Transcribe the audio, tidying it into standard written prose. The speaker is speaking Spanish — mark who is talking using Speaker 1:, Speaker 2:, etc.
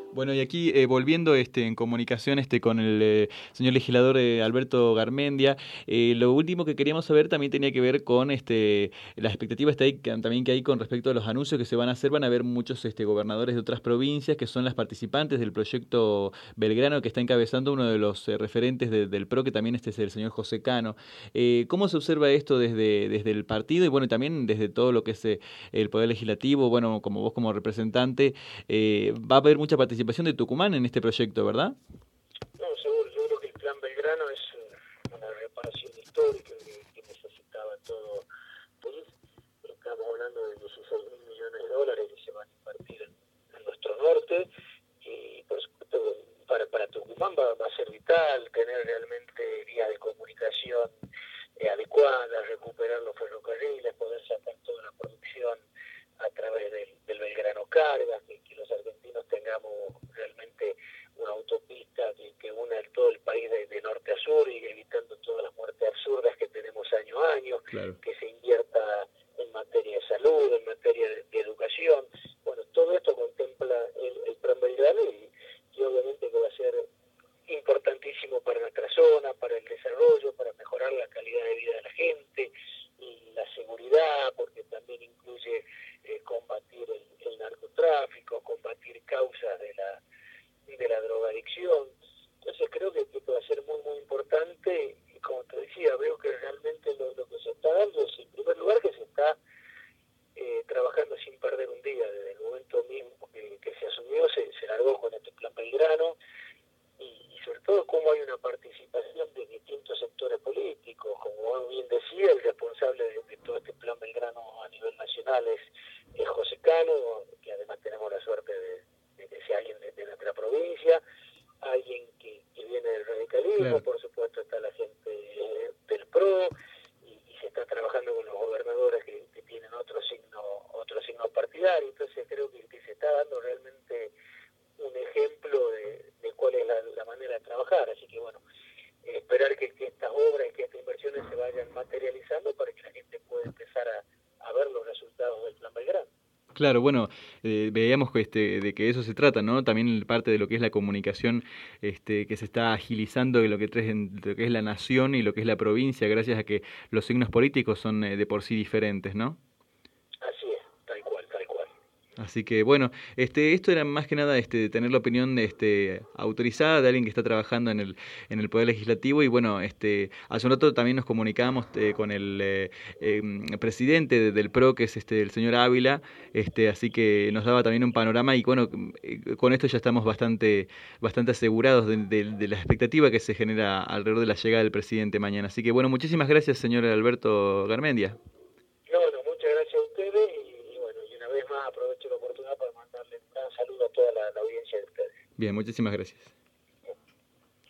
Speaker 1: Bueno, y aquí volviendo en comunicación con el señor legislador Alberto Garmendia, lo último que queríamos saber también tenía que ver con las expectativas también que hay con respecto a los anuncios que se van a hacer. Van a haber muchos gobernadores de otras provincias que son las participantes del proyecto Belgrano que está encabezando uno de los referentes del PRO, que también es el señor José Cano. ¿Cómo se observa esto desde el partido y bueno, también desde todo lo que es el Poder Legislativo? Bueno, como vos como representante, va a haber mucha participación de Tucumán en este proyecto, ¿verdad?
Speaker 2: No, seguro, yo creo que el Plan Belgrano es una reparación histórica que necesitaba todo el país. Estamos hablando de 16.000 millones de dólares que se van a invertir en nuestro norte y por supuesto para Tucumán va a ser vital tener realmente vías de comunicación adecuadas, recuperar los ferrocarriles, poder sacar toda la producción a través del Belgrano Cargas, que los argentinos tengamos realmente una autopista que una todo el país de norte a sur y evitando todas las muertes absurdas que tenemos año a año,
Speaker 1: Claro.
Speaker 2: que se invierta en materia de salud, en materia de educación. Bueno, todo esto contempla el Plan Belgrano y obviamente que va a ser importantísimo para nuestra zona, para el desarrollo, para mejorar la calidad de vida de la gente, y la seguridad, porque también incluye combatir el narcotráfico, combatir causas de la drogadicción. Entonces creo que va a ser muy importante y como te decía, veo que realmente lo que se está dando es en primer lugar que se está trabajando sin perder un día. Desde el momento mismo que se asumió se largó con este Plan Belgrano y sobre todo cómo hay una participación de distintos sectores políticos. Como bien decía, el responsable de todo este Plan Belgrano a nivel nacional es José Cano, que además tenemos la suerte de que sea alguien de nuestra provincia, alguien que viene del radicalismo.
Speaker 1: Claro.
Speaker 2: Por supuesto está la gente del PRO y se está trabajando con los gobernadores que tienen otro signo partidario. Entonces creo que se está dando realmente un ejemplo de cuál es la manera de trabajar. Así que bueno, esperar que estas obras y que estas inversiones se vayan materializando para que la gente pueda empezar a ver los resultados del Plan Belgrano.
Speaker 1: Claro, bueno, veíamos que, de que eso se trata, ¿no? También parte de lo que es la comunicación, que se está agilizando en lo que lo que es la nación y lo que es la provincia, gracias a que los signos políticos son de por sí diferentes, ¿no?
Speaker 2: Así es, tal cual, tal cual.
Speaker 1: Así que bueno, esto era más que nada tener la opinión autorizada de alguien que está trabajando en el Poder Legislativo y bueno, hace un rato también nos comunicábamos con el presidente del PRO, que es el señor Ávila, así que nos daba también un panorama y bueno, con esto ya estamos bastante asegurados de la expectativa que se genera alrededor de la llegada del presidente mañana. Así que bueno, muchísimas gracias, señor Alberto Garmendia.
Speaker 2: No, muchas gracias a ustedes y bueno, y una vez más aprovecho la oportunidad para mandarle un gran saludo a toda la audiencia de ustedes.
Speaker 1: Bien, muchísimas gracias.